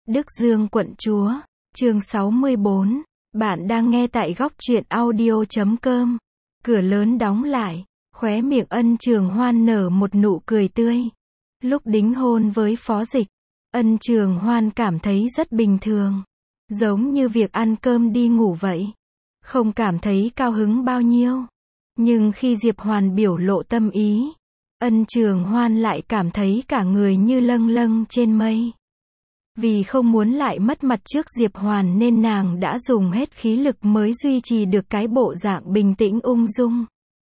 Đức Dương quận chúa, chương 64. Bạn đang nghe tại góc truyện audio.com. Cửa lớn đóng lại, khóe miệng Ân Trường Hoan nở một nụ cười tươi. Lúc đính hôn với Phó Dịch, Ân Trường Hoan cảm thấy rất bình thường. Giống như việc ăn cơm đi ngủ vậy. Không cảm thấy cao hứng bao nhiêu. Nhưng khi Diệp Hoàn biểu lộ tâm ý, Ân Trường Hoan lại cảm thấy cả người như lâng lâng trên mây. Vì không muốn lại mất mặt trước Diệp Hoàn nên nàng đã dùng hết khí lực mới duy trì được cái bộ dạng bình tĩnh ung dung.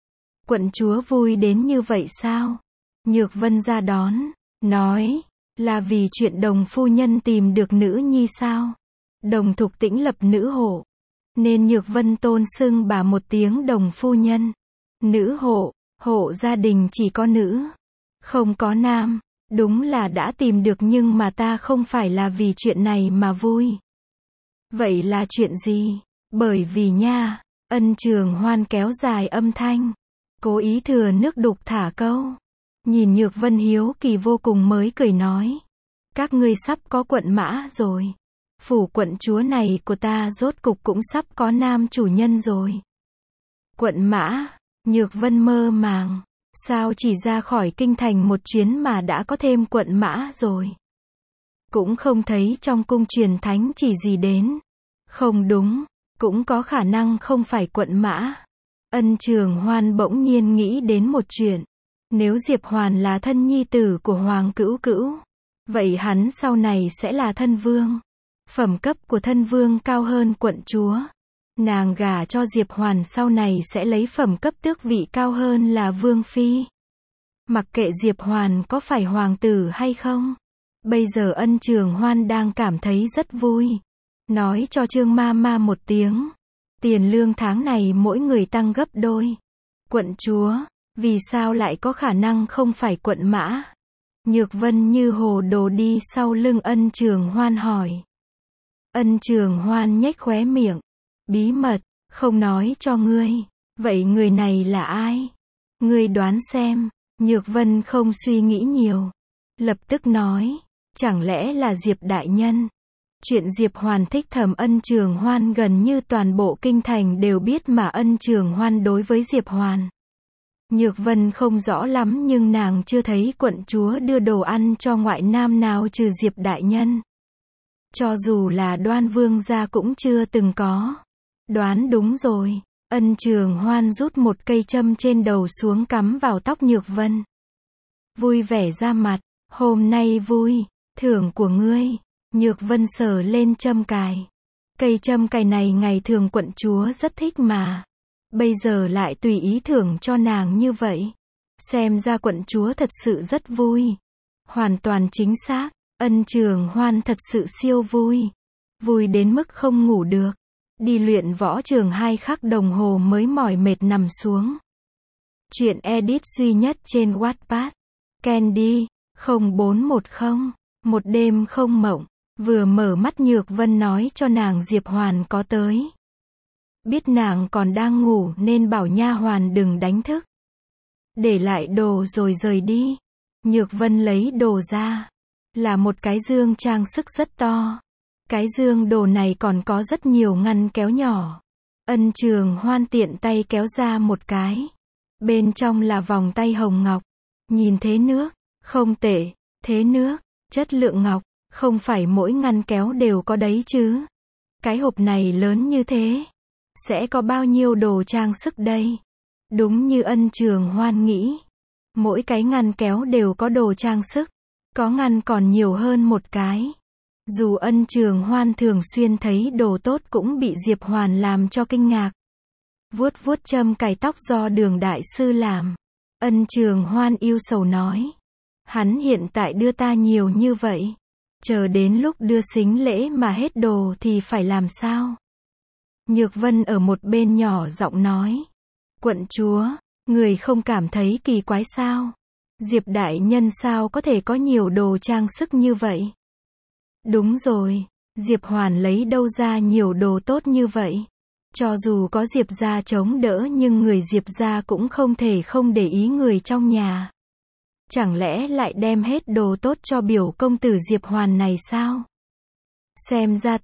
Quận chúa vui đến như vậy sao? Nhược Vân ra đón, nói, là vì chuyện Đồng phu nhân tìm được nữ nhi sao? Đồng Thục Tĩnh lập nữ hộ, nên Nhược Vân tôn xưng bà một tiếng Đồng phu nhân. Nữ hộ, hộ gia đình chỉ có nữ, không có nam. Đúng là đã tìm được nhưng mà ta không phải là vì chuyện này mà vui. Vậy là chuyện gì? Bởi vì nha, Ân Trường Hoan kéo dài âm thanh, cố ý thừa nước đục thả câu. Nhìn Nhược Vân hiếu kỳ vô cùng mới cười nói. Các ngươi sắp có quận mã rồi. Phủ quận chúa này của ta rốt cục cũng sắp có nam chủ nhân rồi. Quận mã, Nhược Vân mơ màng. Sao chỉ ra khỏi kinh thành một chuyến mà đã có thêm quận mã rồi? Cũng không thấy trong cung truyền thánh chỉ gì đến. Không đúng, cũng có khả năng không phải quận mã. Ân Trường Hoan bỗng nhiên nghĩ đến một chuyện. Nếu Diệp Hoàn là thân nhi tử của Hoàng Cữu Cữu, vậy hắn sau này sẽ là thân vương. Phẩm cấp của thân vương cao hơn quận chúa. Nàng gả cho Diệp Hoàn sau này sẽ lấy phẩm cấp tước vị cao hơn là vương phi. Mặc kệ Diệp Hoàn có phải hoàng tử hay không. Bây giờ Ân Trường Hoan đang cảm thấy rất vui. Nói cho Trương Mama một tiếng. Tiền lương tháng này mỗi người tăng gấp đôi. Quận chúa, vì sao lại có khả năng không phải quận mã? Nhược Vân như hồ đồ đi sau lưng Ân Trường Hoan hỏi. Ân Trường Hoan nhếch khóe miệng. Bí mật, không nói cho ngươi. Vậy người này là ai? Ngươi đoán xem. Nhược Vân không suy nghĩ nhiều. Lập tức nói. Chẳng lẽ là Diệp đại nhân? Chuyện Diệp Hoàn thích thầm Ân Trường Hoan gần như toàn bộ kinh thành đều biết mà Ân Trường Hoan đối với Diệp Hoàn. Nhược Vân không rõ lắm nhưng nàng chưa thấy quận chúa đưa đồ ăn cho ngoại nam nào trừ Diệp đại nhân. Cho dù là Đoan Vương gia cũng chưa từng có. Đoán đúng rồi. Ân Trường Hoan rút một cây châm trên đầu xuống cắm vào tóc Nhược Vân. Vui vẻ ra mặt. Hôm nay vui. Thưởng của ngươi. Nhược Vân sờ lên châm cài. Cây châm cài này ngày thường quận chúa rất thích mà. Bây giờ lại tùy ý thưởng cho nàng như vậy. Xem ra quận chúa thật sự rất vui. Hoàn toàn chính xác. Ân Trường Hoan thật sự siêu vui. Vui đến mức không ngủ được. Đi luyện võ trường 2 khắc đồng hồ mới mỏi mệt nằm xuống. Chuyện edit duy nhất trên Wattpad. Candy, 0410, một đêm không mộng. Vừa mở mắt Nhược Vân nói cho nàng Diệp Hoàn có tới. Biết nàng còn đang ngủ nên bảo nha hoàn đừng đánh thức. Để lại đồ rồi rời đi. Nhược Vân lấy đồ ra. Là một cái dương trang sức rất to. Cái dương đồ này còn có rất nhiều ngăn kéo nhỏ. Ân Trường Hoan tiện tay kéo ra một cái. Bên trong là vòng tay hồng ngọc. Nhìn thế nước, không tệ. Thế nước, chất lượng ngọc, không phải mỗi ngăn kéo đều có đấy chứ. Cái hộp này lớn như thế. Sẽ có bao nhiêu đồ trang sức đây? Đúng như Ân Trường Hoan nghĩ. Mỗi cái ngăn kéo đều có đồ trang sức. Có ngăn còn nhiều hơn một cái. Dù Ân Trường Hoan thường xuyên thấy đồ tốt cũng bị Diệp Hoàn làm cho kinh ngạc. Vuốt vuốt châm cài tóc do Đường đại sư làm. Ân Trường Hoan yêu sầu nói. Hắn hiện tại đưa ta nhiều như vậy. Chờ đến lúc đưa sính lễ mà hết đồ thì phải làm sao? Nhược Vân ở một bên nhỏ giọng nói. Quận chúa, người không cảm thấy kỳ quái sao? Diệp đại nhân sao có thể có nhiều đồ trang sức như vậy? Đúng rồi, Diệp Hoàn lấy đâu ra nhiều đồ tốt như vậy? Cho dù có Diệp gia chống đỡ nhưng người Diệp gia cũng không thể không để ý người trong nhà. Chẳng lẽ lại đem hết đồ tốt cho biểu công tử Diệp Hoàn này sao? Xem ra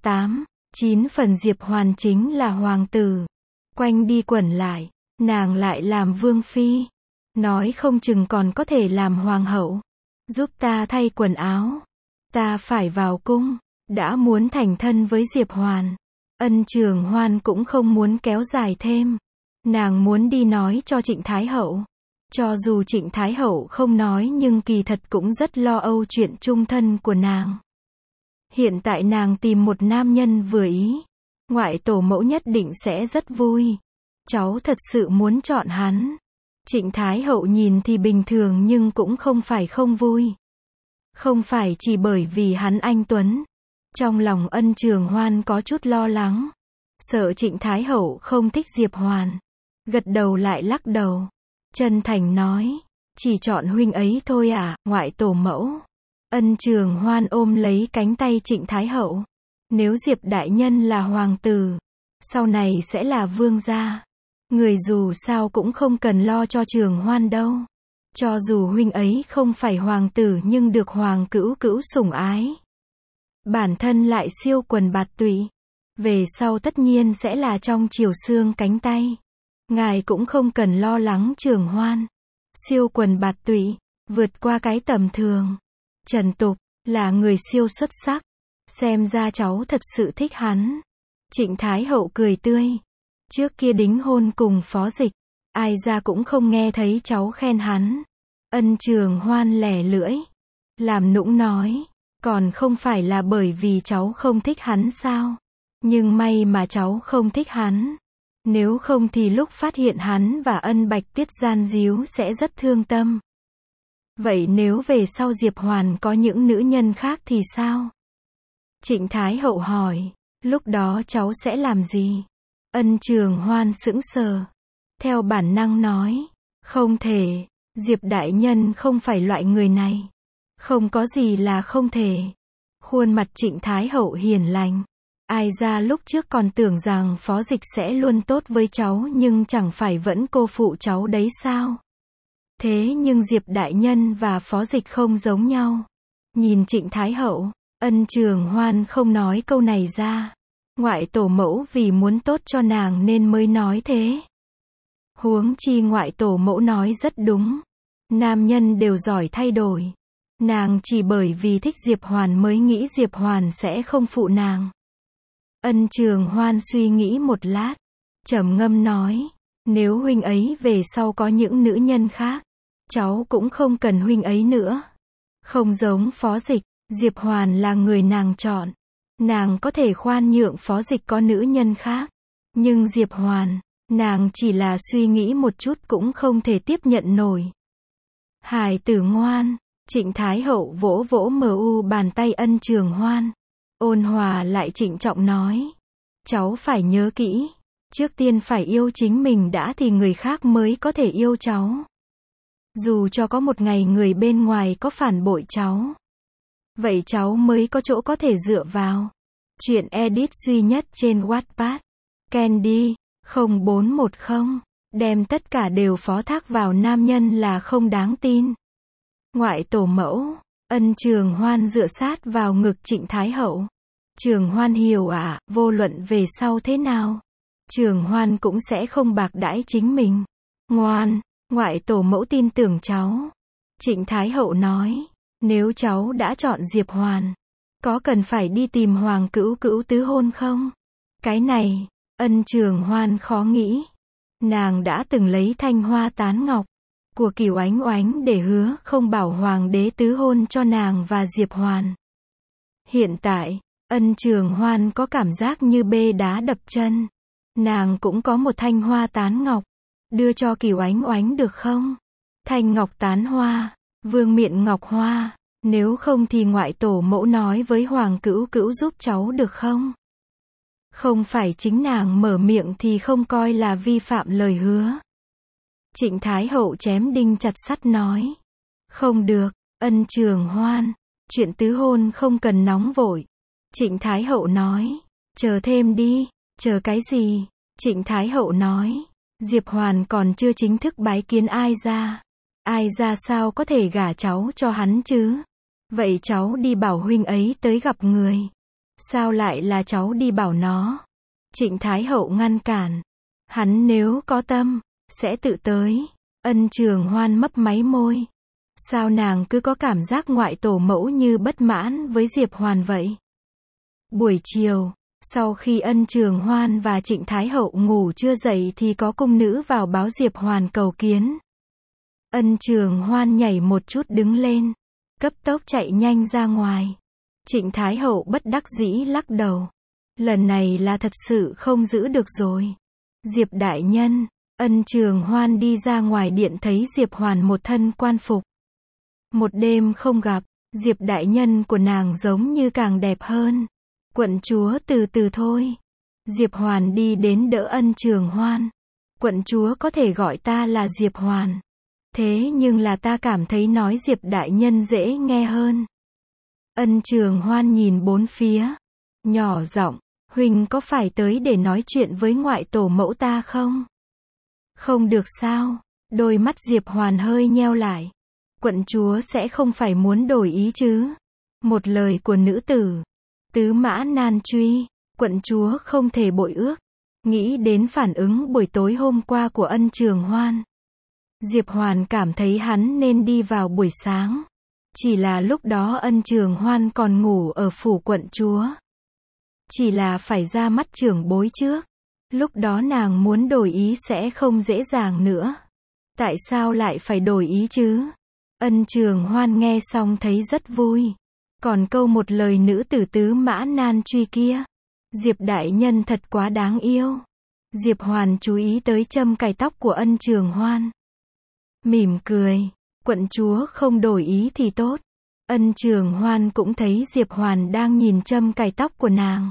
9 phần Diệp Hoàn chính là hoàng tử. Quanh đi quẩn lại, nàng lại làm vương phi. Nói không chừng còn có thể làm hoàng hậu. Giúp ta thay quần áo. Ta phải vào cung. Đã muốn thành thân với Diệp Hoàn. Ân Trường Hoan cũng không muốn kéo dài thêm. Nàng muốn đi nói cho Trịnh Thái Hậu. Cho dù Trịnh Thái Hậu không nói nhưng kỳ thật cũng rất lo âu chuyện chung thân của nàng. Hiện tại nàng tìm một nam nhân vừa ý. Ngoại tổ mẫu nhất định sẽ rất vui. Cháu thật sự muốn chọn hắn. Trịnh Thái Hậu nhìn thì bình thường nhưng cũng không phải không vui. Không phải chỉ bởi vì hắn anh tuấn. Trong lòng Ân Trường Hoan có chút lo lắng. Sợ Trịnh Thái Hậu không thích Diệp Hoàn. Gật đầu lại lắc đầu. Chân thành nói. Chỉ chọn huynh ấy thôi à, ngoại tổ mẫu. Ân Trường Hoan ôm lấy cánh tay Trịnh Thái Hậu. Nếu Diệp đại nhân là hoàng tử, sau này sẽ là vương gia. Người dù sao cũng không cần lo cho Trường Hoan đâu. Cho dù huynh ấy không phải hoàng tử nhưng được hoàng cữu cữu sủng ái. Bản thân lại siêu quần bạt tụy. Về sau tất nhiên sẽ là trong chiều xương cánh tay. Ngài cũng không cần lo lắng Trường Hoan. Siêu quần bạt tụy, vượt qua cái tầm thường. Trần tục, là người siêu xuất sắc. Xem ra cháu thật sự thích hắn. Trịnh Thái Hậu cười tươi. Trước kia đính hôn cùng Phó Dịch, ai ra cũng không nghe thấy cháu khen hắn. Ân Trường Hoan lẻ lưỡi. Làm nũng nói. Còn không phải là bởi vì cháu không thích hắn sao? Nhưng may mà cháu không thích hắn. Nếu không thì lúc phát hiện hắn và Ân Bạch Tiết gian díu sẽ rất thương tâm. Vậy nếu về sau Diệp Hoàn có những nữ nhân khác thì sao? Trịnh Thái Hậu hỏi. Lúc đó cháu sẽ làm gì? Ân Trường Hoan sững sờ. Theo bản năng nói. Không thể. Diệp đại nhân không phải loại người này. Không có gì là không thể. Khuôn mặt Trịnh Thái Hậu hiền lành. Ai ra lúc trước còn tưởng rằng Phó Dịch sẽ luôn tốt với cháu nhưng chẳng phải vẫn cô phụ cháu đấy sao? Thế nhưng Diệp đại nhân và Phó Dịch không giống nhau. Nhìn Trịnh Thái Hậu, Ân Trường Hoan không nói câu này ra. Ngoại tổ mẫu vì muốn tốt cho nàng nên mới nói thế. Huống chi ngoại tổ mẫu nói rất đúng. Nam nhân đều giỏi thay đổi. Nàng chỉ bởi vì thích Diệp Hoàn mới nghĩ Diệp Hoàn sẽ không phụ nàng. Ân Trường Hoan suy nghĩ một lát. Trầm ngâm nói. Nếu huynh ấy về sau có những nữ nhân khác, cháu cũng không cần huynh ấy nữa. Không giống Phó Dịch, Diệp Hoàn là người nàng chọn. Nàng có thể khoan nhượng Phó Dịch có nữ nhân khác. Nhưng Diệp Hoàn, nàng chỉ là suy nghĩ một chút cũng không thể tiếp nhận nổi. Hài tử ngoan. Trịnh Thái Hậu vỗ vỗ bàn tay Ân Trường Hoan. Ôn hòa lại trịnh trọng nói. Cháu phải nhớ kỹ. Trước tiên phải yêu chính mình đã thì người khác mới có thể yêu cháu. Dù cho có một ngày người bên ngoài có phản bội cháu. Vậy cháu mới có chỗ có thể dựa vào. Chuyện edit duy nhất trên Wattpad. Candy 0410. Đem tất cả đều phó thác vào nam nhân là không đáng tin. Ngoại tổ mẫu. Ân Trường Hoan dựa sát vào ngực Trịnh Thái Hậu. Trường Hoan hiểu à, vô luận về sau thế nào, Trường Hoan cũng sẽ không bạc đãi chính mình. Ngoan, ngoại tổ mẫu tin tưởng cháu. Trịnh Thái Hậu nói. Nếu cháu đã chọn Diệp Hoàn, có cần phải đi tìm hoàng cữu cữu tứ hôn không? Cái này, Ân Trường Hoan khó nghĩ. Nàng đã từng lấy thanh hoa tán ngọc của Cửu Oánh Oánh để hứa không bảo hoàng đế tứ hôn cho nàng và Diệp Hoàn. Hiện tại, Ân Trường Hoan có cảm giác như bê đá đập chân. Nàng cũng có một thanh hoa tán ngọc. Đưa cho Cửu Oánh Oánh được không? Thanh ngọc tán hoa, vương miện ngọc hoa. Nếu không thì ngoại tổ mẫu nói với hoàng cữu cữu giúp cháu được không? Không phải chính nàng mở miệng thì không coi là vi phạm lời hứa. Trịnh Thái Hậu chém đinh chặt sắt nói. Không được, Ân Trường Hoan. Chuyện tứ hôn không cần nóng vội. Trịnh Thái Hậu nói. Chờ thêm đi. Chờ cái gì? Trịnh Thái Hậu nói. Diệp Hoàn còn chưa chính thức bái kiến ai ra. Ai ra sao có thể gả cháu cho hắn chứ? Vậy cháu đi bảo huynh ấy tới gặp người. Sao lại là cháu đi bảo nó? Trịnh Thái Hậu ngăn cản. Hắn nếu có tâm, sẽ tự tới. Ân Trường Hoan mấp máy môi. Sao nàng cứ có cảm giác ngoại tổ mẫu như bất mãn với Diệp Hoàn vậy? Buổi chiều, sau khi Ân Trường Hoan và Trịnh Thái Hậu ngủ chưa dậy thì có cung nữ vào báo Diệp Hoàn cầu kiến. Ân Trường Hoan nhảy một chút đứng lên, cấp tốc chạy nhanh ra ngoài. Trịnh Thái Hậu bất đắc dĩ lắc đầu. Lần này là thật sự không giữ được rồi. Diệp đại nhân, Ân Trường Hoan đi ra ngoài điện thấy Diệp Hoàn một thân quan phục. Một đêm không gặp, Diệp đại nhân của nàng giống như càng đẹp hơn. Quận chúa từ từ thôi. Diệp Hoàn đi đến đỡ Ân Trường Hoan. Quận chúa có thể gọi ta là Diệp Hoàn. Thế nhưng là ta cảm thấy nói Diệp đại nhân dễ nghe hơn. Ân Trường Hoan nhìn bốn phía. Nhỏ giọng, huynh có phải tới để nói chuyện với ngoại tổ mẫu ta không? Không được sao? Đôi mắt Diệp Hoàn hơi nheo lại. Quận chúa sẽ không phải muốn đổi ý chứ? Một lời của nữ tử. Tứ mã nan truy, quận chúa không thể bội ước. Nghĩ đến phản ứng buổi tối hôm qua của Ân Trường Hoan. Diệp Hoàn cảm thấy hắn nên đi vào buổi sáng. Chỉ là lúc đó Ân Trường Hoan còn ngủ ở phủ quận chúa. Chỉ là phải ra mắt trưởng bối trước. Lúc đó nàng muốn đổi ý sẽ không dễ dàng nữa. Tại sao lại phải đổi ý chứ? Ân Trường Hoan nghe xong thấy rất vui. Còn câu một lời nữ tử tứ mã nan truy kia. Diệp đại nhân thật quá đáng yêu. Diệp Hoàn chú ý tới châm cài tóc của Ân Trường Hoan. Mỉm cười. Quận chúa không đổi ý thì tốt. Ân Trường Hoan cũng thấy Diệp Hoàn đang nhìn châm cài tóc của nàng.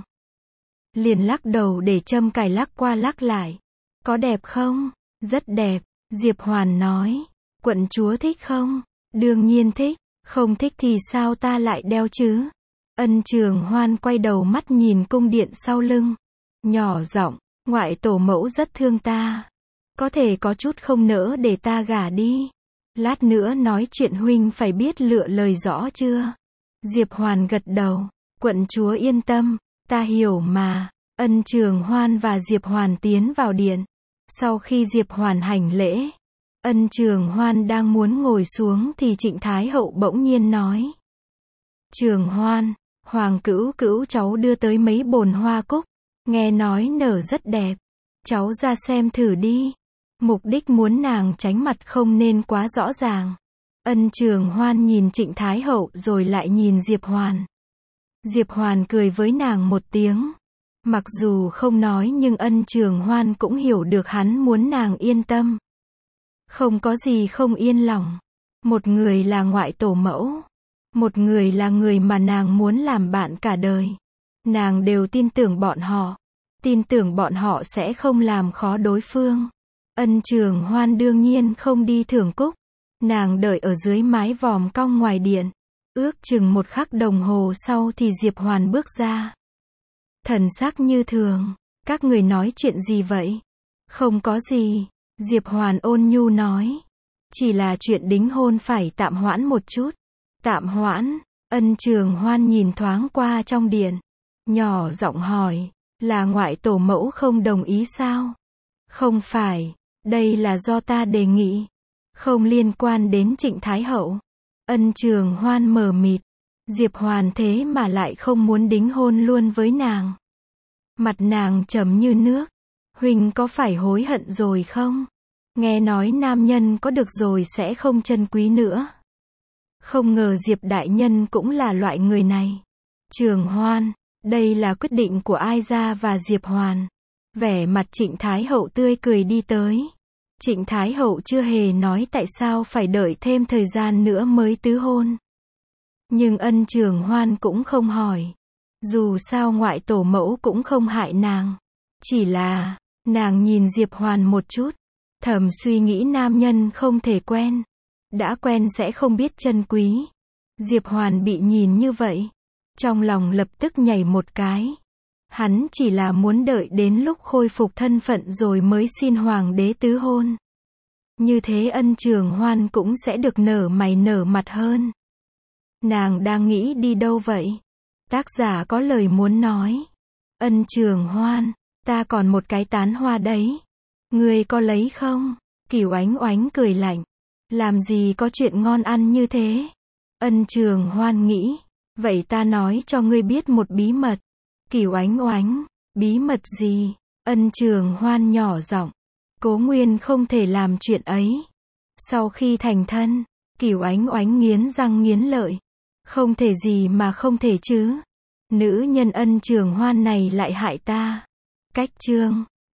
Liền lắc đầu để châm cài lắc qua lắc lại. Có đẹp không? Rất đẹp. Diệp Hoàn nói. Quận chúa thích không? Đương nhiên thích. Không thích thì sao ta lại đeo chứ? Ân Trường Hoan quay đầu mắt nhìn cung điện sau lưng. Nhỏ giọng, ngoại tổ mẫu rất thương ta. Có thể có chút không nỡ để ta gả đi. Lát nữa nói chuyện huynh phải biết lựa lời rõ chưa? Diệp Hoàn gật đầu. Quận chúa yên tâm, ta hiểu mà. Ân Trường Hoan và Diệp Hoàn tiến vào điện. Sau khi Diệp Hoàn hành lễ, Ân Trường Hoan đang muốn ngồi xuống thì Trịnh Thái Hậu bỗng nhiên nói. Trường Hoan, Hoàng cữu cữu cháu đưa tới mấy bồn hoa cúc. Nghe nói nở rất đẹp. Cháu ra xem thử đi. Mục đích muốn nàng tránh mặt không nên quá rõ ràng. Ân Trường Hoan nhìn Trịnh Thái Hậu rồi lại nhìn Diệp Hoàn. Diệp Hoàn cười với nàng một tiếng. Mặc dù không nói nhưng Ân Trường Hoan cũng hiểu được hắn muốn nàng yên tâm. Không có gì không yên lòng. Một người là ngoại tổ mẫu. Một người là người mà nàng muốn làm bạn cả đời. Nàng đều tin tưởng bọn họ. Tin tưởng bọn họ sẽ không làm khó đối phương. Ân Trường Hoan đương nhiên không đi thưởng cúc. Nàng đợi ở dưới mái vòm cong ngoài điện. Ước chừng một khắc đồng hồ sau thì Diệp Hoàn bước ra. Thần sắc như thường. Các người nói chuyện gì vậy? Không có gì. Diệp Hoàn ôn nhu nói. Chỉ là chuyện đính hôn phải tạm hoãn một chút. Tạm hoãn. Ân Trường Hoan nhìn thoáng qua trong điện. Nhỏ giọng hỏi. Là ngoại tổ mẫu không đồng ý sao? Không phải. Đây là do ta đề nghị. Không liên quan đến Trịnh Thái Hậu. Ân Trường Hoan mờ mịt. Diệp Hoàn thế mà lại không muốn đính hôn luôn với nàng. Mặt nàng trầm như nước. Huynh có phải hối hận rồi không? Nghe nói nam nhân có được rồi sẽ không trân quý nữa. Không ngờ Diệp đại nhân cũng là loại người này. Trường Hoan, đây là quyết định của Ai Gia và Diệp Hoàn. Vẻ mặt Trịnh Thái Hậu tươi cười đi tới. Trịnh Thái Hậu chưa hề nói tại sao phải đợi thêm thời gian nữa mới tứ hôn. Nhưng Ân Trường Hoan cũng không hỏi. Dù sao ngoại tổ mẫu cũng không hại nàng. Chỉ là, nàng nhìn Diệp Hoàn một chút. Thầm suy nghĩ nam nhân không thể quen. Đã quen sẽ không biết trân quý. Diệp Hoàn bị nhìn như vậy. Trong lòng lập tức nhảy một cái. Hắn chỉ là muốn đợi đến lúc khôi phục thân phận rồi mới xin hoàng đế tứ hôn. Như thế Ân Trường Hoan cũng sẽ được nở mày nở mặt hơn. Nàng đang nghĩ đi đâu vậy? Tác giả có lời muốn nói. Ân Trường Hoan, ta còn một cái tán hoa đấy. Ngươi có lấy không? Cửu Ánh Oánh cười lạnh. Làm gì có chuyện ngon ăn như thế? Ân Trường Hoan nghĩ. Vậy ta nói cho ngươi biết một bí mật. Cửu Ánh Oánh, bí mật gì? Ân Trường Hoan nhỏ giọng. Cố Nguyên không thể làm chuyện ấy. Sau khi thành thân, Cửu Ánh Oánh nghiến răng nghiến lợi. Không thể gì mà không thể chứ. Nữ nhân Ân Trường Hoan này lại hại ta. Cách chương